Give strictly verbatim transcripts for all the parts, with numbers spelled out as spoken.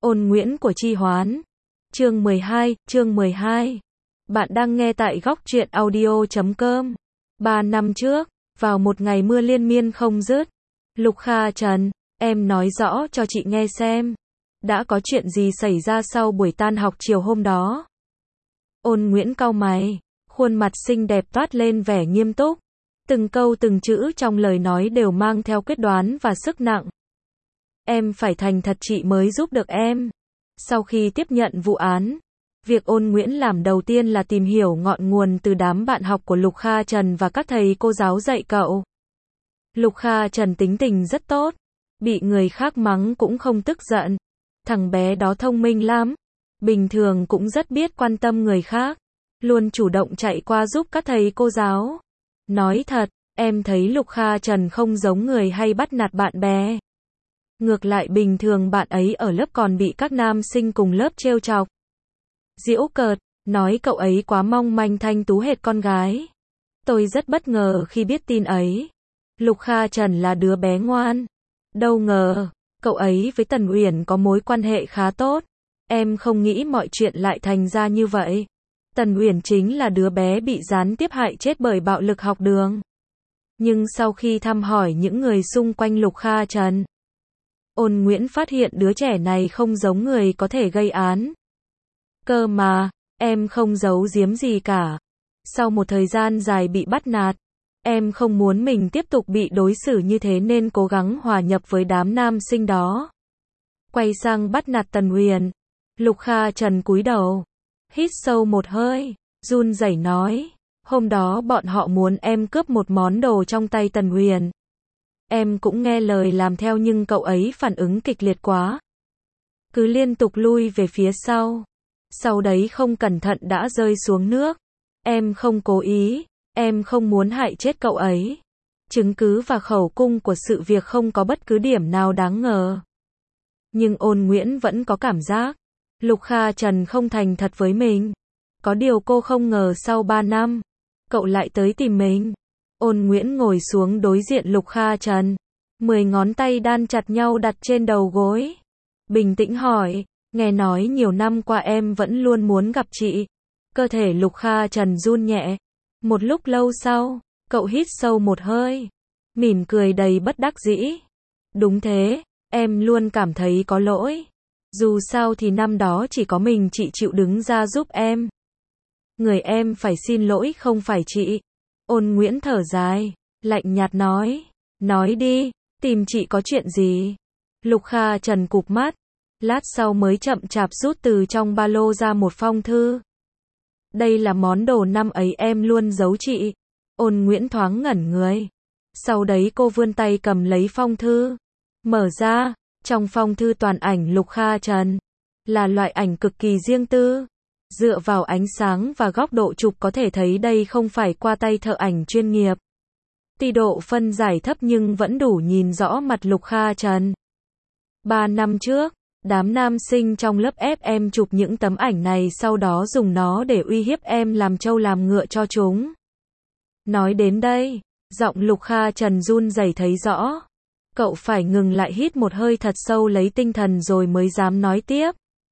Ôn Nguyễn của Chi Hoán. Chương mười hai, chương mười hai. Bạn đang nghe tại góc truyện audio chấm com. Ba năm trước, vào một ngày mưa liên miên không dứt, Lục Kha Trần, em nói rõ cho chị nghe xem, đã có chuyện gì xảy ra sau buổi tan học chiều hôm đó. Ôn Nguyễn cau mày, khuôn mặt xinh đẹp toát lên vẻ nghiêm túc, từng câu từng chữ trong lời nói đều mang theo quyết đoán và sức nặng. Em phải thành thật chị mới giúp được em. Sau khi tiếp nhận vụ án, việc Ôn Nguyễn làm đầu tiên là tìm hiểu ngọn nguồn từ đám bạn học của Lục Kha Trần và các thầy cô giáo dạy cậu. Lục Kha Trần tính tình rất tốt, bị người khác mắng cũng không tức giận. Thằng bé đó thông minh lắm, bình thường cũng rất biết quan tâm người khác, luôn chủ động chạy qua giúp các thầy cô giáo. Nói thật, em thấy Lục Kha Trần không giống người hay bắt nạt bạn bè. Ngược lại bình thường bạn ấy ở lớp còn bị các nam sinh cùng lớp trêu chọc, giễu cợt, nói cậu ấy quá mong manh thanh tú hệt con gái. Tôi rất bất ngờ khi biết tin ấy. Lục Kha Trần là đứa bé ngoan. Đâu ngờ, cậu ấy với Tần Uyển có mối quan hệ khá tốt. Em không nghĩ mọi chuyện lại thành ra như vậy. Tần Uyển chính là đứa bé bị gián tiếp hại chết bởi bạo lực học đường. Nhưng sau khi thăm hỏi những người xung quanh Lục Kha Trần, Ôn Nguyễn phát hiện đứa trẻ này không giống người có thể gây án. Cơ mà, em không giấu giếm gì cả. Sau một thời gian dài bị bắt nạt, em không muốn mình tiếp tục bị đối xử như thế nên cố gắng hòa nhập với đám nam sinh đó. Quay sang bắt nạt Tần Uyển, Lục Kha Trần cúi đầu, hít sâu một hơi, run rẩy nói, hôm đó bọn họ muốn em cướp một món đồ trong tay Tần Uyển. Em cũng nghe lời làm theo nhưng cậu ấy phản ứng kịch liệt quá, cứ liên tục lui về phía sau. Sau đấy không cẩn thận đã rơi xuống nước. Em không cố ý, em không muốn hại chết cậu ấy. Chứng cứ và khẩu cung của sự việc không có bất cứ điểm nào đáng ngờ. Nhưng Ôn Nguyễn vẫn có cảm giác Lục Kha Trần không thành thật với mình. Có điều cô không ngờ sau ba năm, cậu lại tới tìm mình. Ôn Nguyễn ngồi xuống đối diện Lục Kha Trần, mười ngón tay đan chặt nhau đặt trên đầu gối. Bình tĩnh hỏi, nghe nói nhiều năm qua em vẫn luôn muốn gặp chị. Cơ thể Lục Kha Trần run nhẹ. Một lúc lâu sau, cậu hít sâu một hơi, mỉm cười đầy bất đắc dĩ. Đúng thế, em luôn cảm thấy có lỗi. Dù sao thì năm đó chỉ có mình chị chịu đứng ra giúp em. Người em phải xin lỗi không phải chị. Ôn Nguyễn thở dài, lạnh nhạt nói, nói đi, tìm chị có chuyện gì? Lục Kha Trần cụp mắt, lát sau mới chậm chạp rút từ trong ba lô ra một phong thư. Đây là món đồ năm ấy em luôn giấu chị. Ôn Nguyễn thoáng ngẩn người. Sau đấy cô vươn tay cầm lấy phong thư. Mở ra, trong phong thư toàn ảnh Lục Kha Trần. Là loại ảnh cực kỳ riêng tư. Dựa vào ánh sáng và góc độ chụp có thể thấy đây không phải qua tay thợ ảnh chuyên nghiệp. Tuy độ phân giải thấp nhưng vẫn đủ nhìn rõ mặt Lục Kha Trần. Ba năm trước, đám nam sinh trong lớp ép em chụp những tấm ảnh này sau đó dùng nó để uy hiếp em làm trâu làm ngựa cho chúng. Nói đến đây, giọng Lục Kha Trần run rẩy thấy rõ. Cậu phải ngừng lại hít một hơi thật sâu lấy tinh thần rồi mới dám nói tiếp.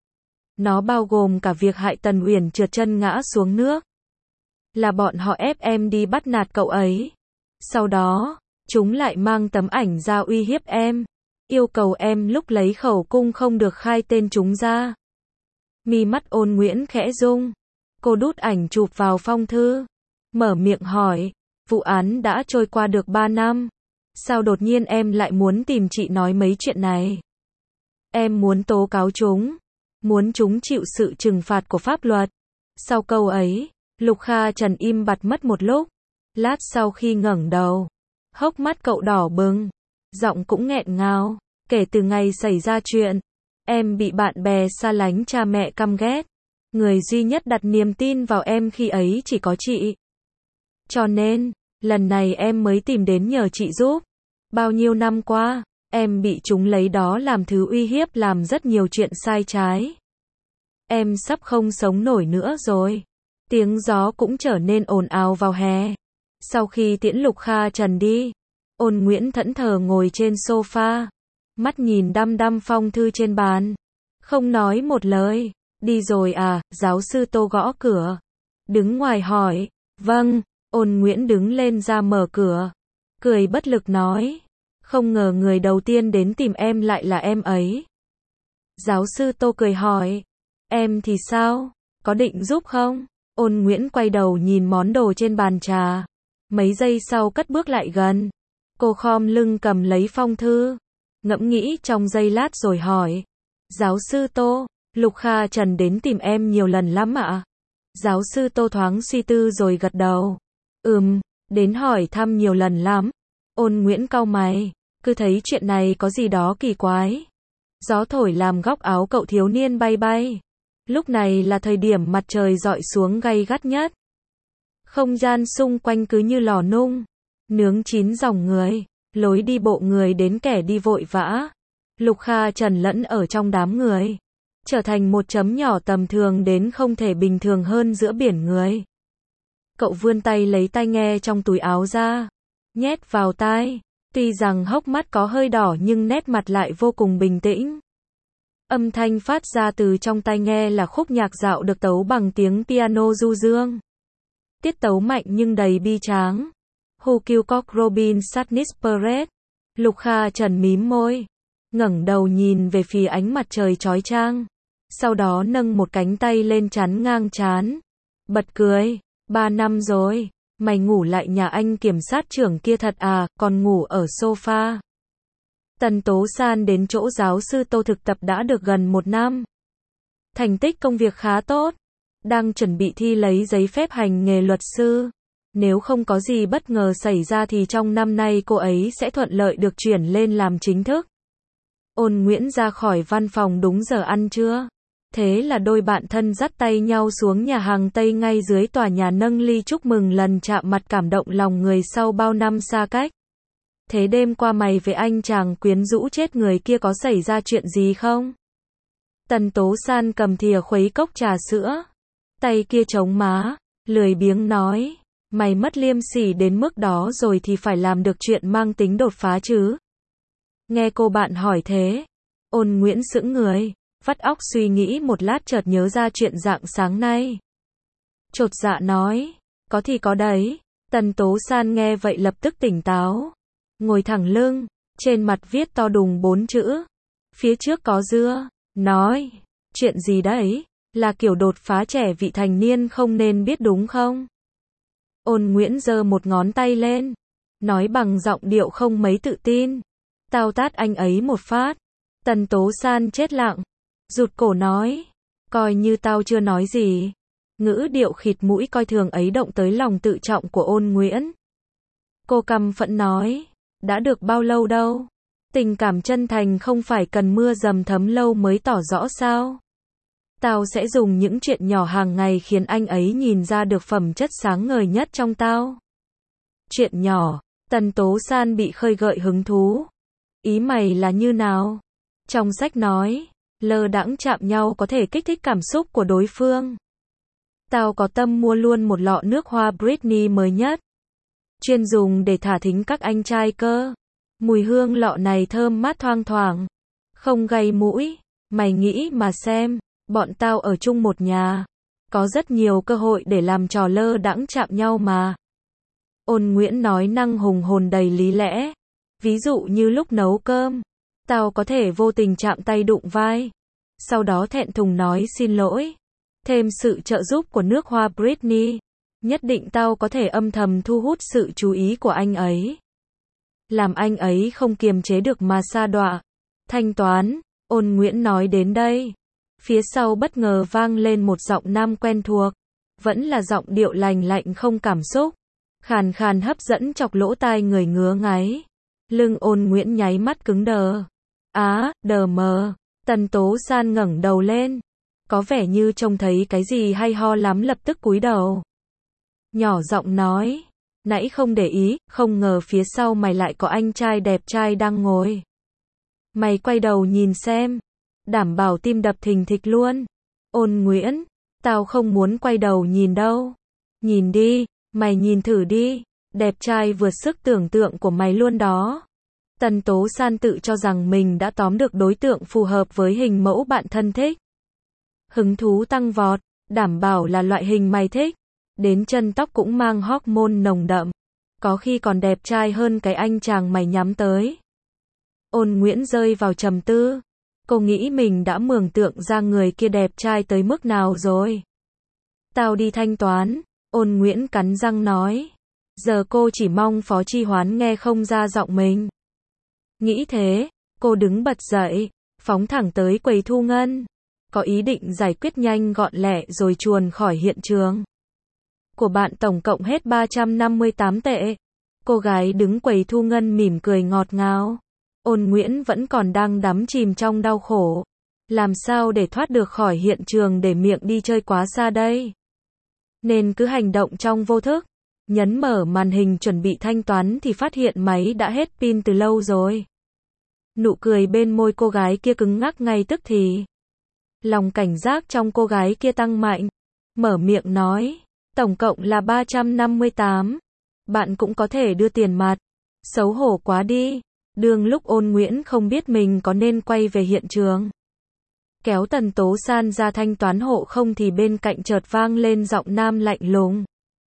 Nó bao gồm cả việc hại Tần Uyển trượt chân ngã xuống nước. Là bọn họ ép em đi bắt nạt cậu ấy. Sau đó, chúng lại mang tấm ảnh ra uy hiếp em. Yêu cầu em lúc lấy khẩu cung không được khai tên chúng ra. Mi mắt Ôn Nguyễn khẽ rung. Cô đút ảnh chụp vào phong thư. Mở miệng hỏi, vụ án đã trôi qua được ba năm. Sao đột nhiên em lại muốn tìm chị nói mấy chuyện này? Em muốn tố cáo chúng. Muốn chúng chịu sự trừng phạt của pháp luật. Sau câu ấy, Lục Kha Trần im bặt mất một lúc. Lát sau khi ngẩng đầu, hốc mắt cậu đỏ bừng, giọng cũng nghẹn ngào. Kể từ ngày xảy ra chuyện, em bị bạn bè xa lánh, cha mẹ căm ghét. Người duy nhất đặt niềm tin vào em khi ấy chỉ có chị. Cho nên, lần này em mới tìm đến nhờ chị giúp. Bao nhiêu năm qua, em bị chúng lấy đó làm thứ uy hiếp, làm rất nhiều chuyện sai trái. Em sắp không sống nổi nữa rồi. Tiếng gió cũng trở nên ồn ào vào hè. Sau khi tiễn Lục Kha Trần đi, Ôn Nguyễn thẫn thờ ngồi trên sofa, mắt nhìn đăm đăm phong thư trên bàn. Không nói một lời. Đi rồi à, giáo sư Tô gõ cửa. Đứng ngoài hỏi. Vâng, Ôn Nguyễn đứng lên ra mở cửa. Cười bất lực nói. Không ngờ người đầu tiên đến tìm em lại là em ấy. Giáo sư Tô cười hỏi. Em thì sao? Có định giúp không? Ôn Nguyễn quay đầu nhìn món đồ trên bàn trà. Mấy giây sau cất bước lại gần. Cô khom lưng cầm lấy phong thư. Ngẫm nghĩ trong giây lát rồi hỏi. Giáo sư Tô, Lục Kha Trần đến tìm em nhiều lần lắm ạ? Giáo sư Tô thoáng suy tư rồi gật đầu. Ừm, đến hỏi thăm nhiều lần lắm. Ôn Nguyễn cau mày. Cứ thấy chuyện này có gì đó kỳ quái. Gió thổi làm góc áo cậu thiếu niên bay bay. Lúc này là thời điểm mặt trời rọi xuống gay gắt nhất. Không gian xung quanh cứ như lò nung. Nướng chín dòng người. Lối đi bộ người đến kẻ đi vội vã. Lục Kha Trần lẫn ở trong đám người. Trở thành một chấm nhỏ tầm thường đến không thể bình thường hơn giữa biển người. Cậu vươn tay lấy tai nghe trong túi áo ra. Nhét vào tai. Tuy rằng hốc mắt có hơi đỏ nhưng nét mặt lại vô cùng bình tĩnh. Âm thanh phát ra từ trong tai nghe là khúc nhạc dạo được tấu bằng tiếng piano du dương. Tiết tấu mạnh nhưng đầy bi tráng. Who Killed Cock Robin Sadness Parade. Lục Kha Trần mím môi. Ngẩng đầu nhìn về phía ánh mặt trời chói chang. Sau đó nâng một cánh tay lên chắn ngang trán. Bật cười. Ba năm rồi. Mày ngủ lại nhà anh kiểm sát trưởng kia thật à, còn ngủ ở sofa. Tần Tố San đến chỗ giáo sư Tô thực tập đã được gần một năm. Thành tích công việc khá tốt. Đang chuẩn bị thi lấy giấy phép hành nghề luật sư. Nếu không có gì bất ngờ xảy ra thì trong năm nay cô ấy sẽ thuận lợi được chuyển lên làm chính thức. Ôn Nguyễn ra khỏi văn phòng đúng giờ ăn trưa. Thế là đôi bạn thân dắt tay nhau xuống nhà hàng Tây ngay dưới tòa nhà nâng ly chúc mừng lần chạm mặt cảm động lòng người sau bao năm xa cách. Thế đêm qua mày với anh chàng quyến rũ chết người kia có xảy ra chuyện gì không? Tần Tố San cầm thìa khuấy cốc trà sữa. Tay kia chống má, lười biếng nói. Mày mất liêm sỉ đến mức đó rồi thì phải làm được chuyện mang tính đột phá chứ. Nghe cô bạn hỏi thế. Ôn Nguyễn sững người. Vắt óc suy nghĩ một lát chợt nhớ ra chuyện rạng sáng nay. Chột dạ nói. Có thì có đấy. Tần Tố San nghe vậy lập tức tỉnh táo. Ngồi thẳng lưng. Trên mặt viết to đùng bốn chữ. Phía trước có dưa. Nói. Chuyện gì đấy? Là kiểu đột phá trẻ vị thành niên không nên biết đúng không? Ôn Nguyễn giơ một ngón tay lên. Nói bằng giọng điệu không mấy tự tin. Tao tát anh ấy một phát. Tần Tố San chết lặng. Rụt cổ nói. Coi như tao chưa nói gì. Ngữ điệu khịt mũi coi thường ấy động tới lòng tự trọng của Ôn Nguyễn. Cô căm phẫn nói. Đã được bao lâu đâu. Tình cảm chân thành không phải cần mưa dầm thấm lâu mới tỏ rõ sao. Tao sẽ dùng những chuyện nhỏ hàng ngày khiến anh ấy nhìn ra được phẩm chất sáng ngời nhất trong tao. Chuyện nhỏ. Tần Tố San bị khơi gợi hứng thú. Ý mày là như nào? Trong sách nói. Lơ đãng chạm nhau có thể kích thích cảm xúc của đối phương. Tao có tâm mua luôn một lọ nước hoa Britney mới nhất. Chuyên dùng để thả thính các anh trai cơ. Mùi hương lọ này thơm mát thoang thoảng. Không gây mũi. Mày nghĩ mà xem. Bọn tao ở chung một nhà. Có rất nhiều cơ hội để làm trò lơ đãng chạm nhau mà. Ôn Nguyễn nói năng hùng hồn đầy lý lẽ. Ví dụ như lúc nấu cơm. Tao có thể vô tình chạm tay đụng vai. Sau đó thẹn thùng nói xin lỗi. Thêm sự trợ giúp của nước hoa Britney. Nhất định tao có thể âm thầm thu hút sự chú ý của anh ấy. Làm anh ấy không kiềm chế được mà sa đọa. Thanh toán. Ôn Nguyễn nói đến đây. Phía sau bất ngờ vang lên một giọng nam quen thuộc. Vẫn là giọng điệu lành lạnh không cảm xúc. Khàn khàn hấp dẫn chọc lỗ tai người ngứa ngáy. Lưng Ôn Nguyễn nháy mắt cứng đờ. Á, đờ mờ. Tần Tố San ngẩng đầu lên. Có vẻ như trông thấy cái gì hay ho lắm lập tức cúi đầu. Nhỏ giọng nói. Nãy không để ý, không ngờ phía sau mày lại có anh trai đẹp trai đang ngồi. Mày quay đầu nhìn xem. Đảm bảo tim đập thình thịch luôn. Ôn Nguyễn. Tao không muốn quay đầu nhìn đâu. Nhìn đi, mày nhìn thử đi. Đẹp trai vượt sức tưởng tượng của mày luôn đó. Tần Tố San tự cho rằng mình đã tóm được đối tượng phù hợp với hình mẫu bạn thân thích. Hứng thú tăng vọt, đảm bảo là loại hình mày thích. Đến chân tóc cũng mang hormone nồng đậm. Có khi còn đẹp trai hơn cái anh chàng mày nhắm tới. Ôn Nguyễn rơi vào trầm tư. Cô nghĩ mình đã mường tượng ra người kia đẹp trai tới mức nào rồi. Tao đi thanh toán, Ôn Nguyễn cắn răng nói. Giờ cô chỉ mong Phó Chi Hoán nghe không ra giọng mình. Nghĩ thế, cô đứng bật dậy, phóng thẳng tới quầy thu ngân. Có ý định giải quyết nhanh gọn lẹ rồi chuồn khỏi hiện trường. Của bạn tổng cộng hết ba trăm năm mươi tám tệ. Cô gái đứng quầy thu ngân mỉm cười ngọt ngào. Ôn Nguyễn vẫn còn đang đắm chìm trong đau khổ. Làm sao để thoát được khỏi hiện trường để miệng đi chơi quá xa đây? Nên cứ hành động trong vô thức. Nhấn mở màn hình chuẩn bị thanh toán thì phát hiện máy đã hết pin từ lâu rồi. Nụ cười bên môi cô gái kia cứng ngắc ngay tức thì. Lòng cảnh giác trong cô gái kia tăng mạnh. Mở miệng nói. Tổng cộng là ba trăm năm mươi tám. Bạn cũng có thể đưa tiền mặt. Xấu hổ quá đi. Đương lúc Ôn Nguyễn không biết mình có nên quay về hiện trường. Kéo Tần Tố San ra thanh toán hộ không thì bên cạnh chợt vang lên giọng nam lạnh lùng.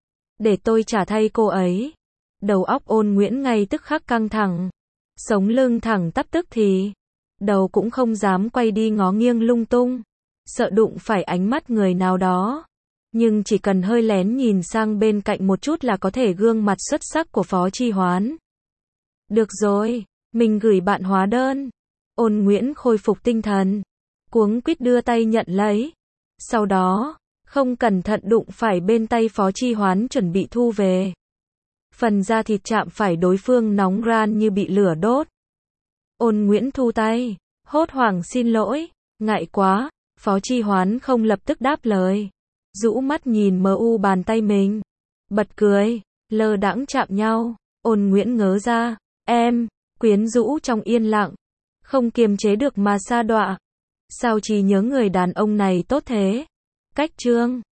Để tôi trả thay cô ấy. Đầu óc Ôn Nguyễn ngay tức khắc căng thẳng. Sống lưng thẳng tắp tức thì. Đầu cũng không dám quay đi ngó nghiêng lung tung. Sợ đụng phải ánh mắt người nào đó. Nhưng chỉ cần hơi lén nhìn sang bên cạnh một chút là có thể gương mặt xuất sắc của Phó Chi Hoán. Được rồi, mình gửi bạn hóa đơn. Ôn Nguyễn khôi phục tinh thần. Cuống quýt đưa tay nhận lấy. Sau đó, không cẩn thận đụng phải bên tay Phó Chi Hoán chuẩn bị thu về. Phần da thịt chạm phải đối phương nóng ran như bị lửa đốt. Ôn Nguyễn thu tay, hốt hoảng xin lỗi, ngại quá, Phó Chi Hoán không lập tức đáp lời. Rũ mắt nhìn mờ u bàn tay mình. Bật cười, lơ đãng chạm nhau, Ôn Nguyễn ngớ ra, em, quyến rũ trong yên lặng. Không kiềm chế được mà sa đọa. Sao chỉ nhớ người đàn ông này tốt thế? Cách chương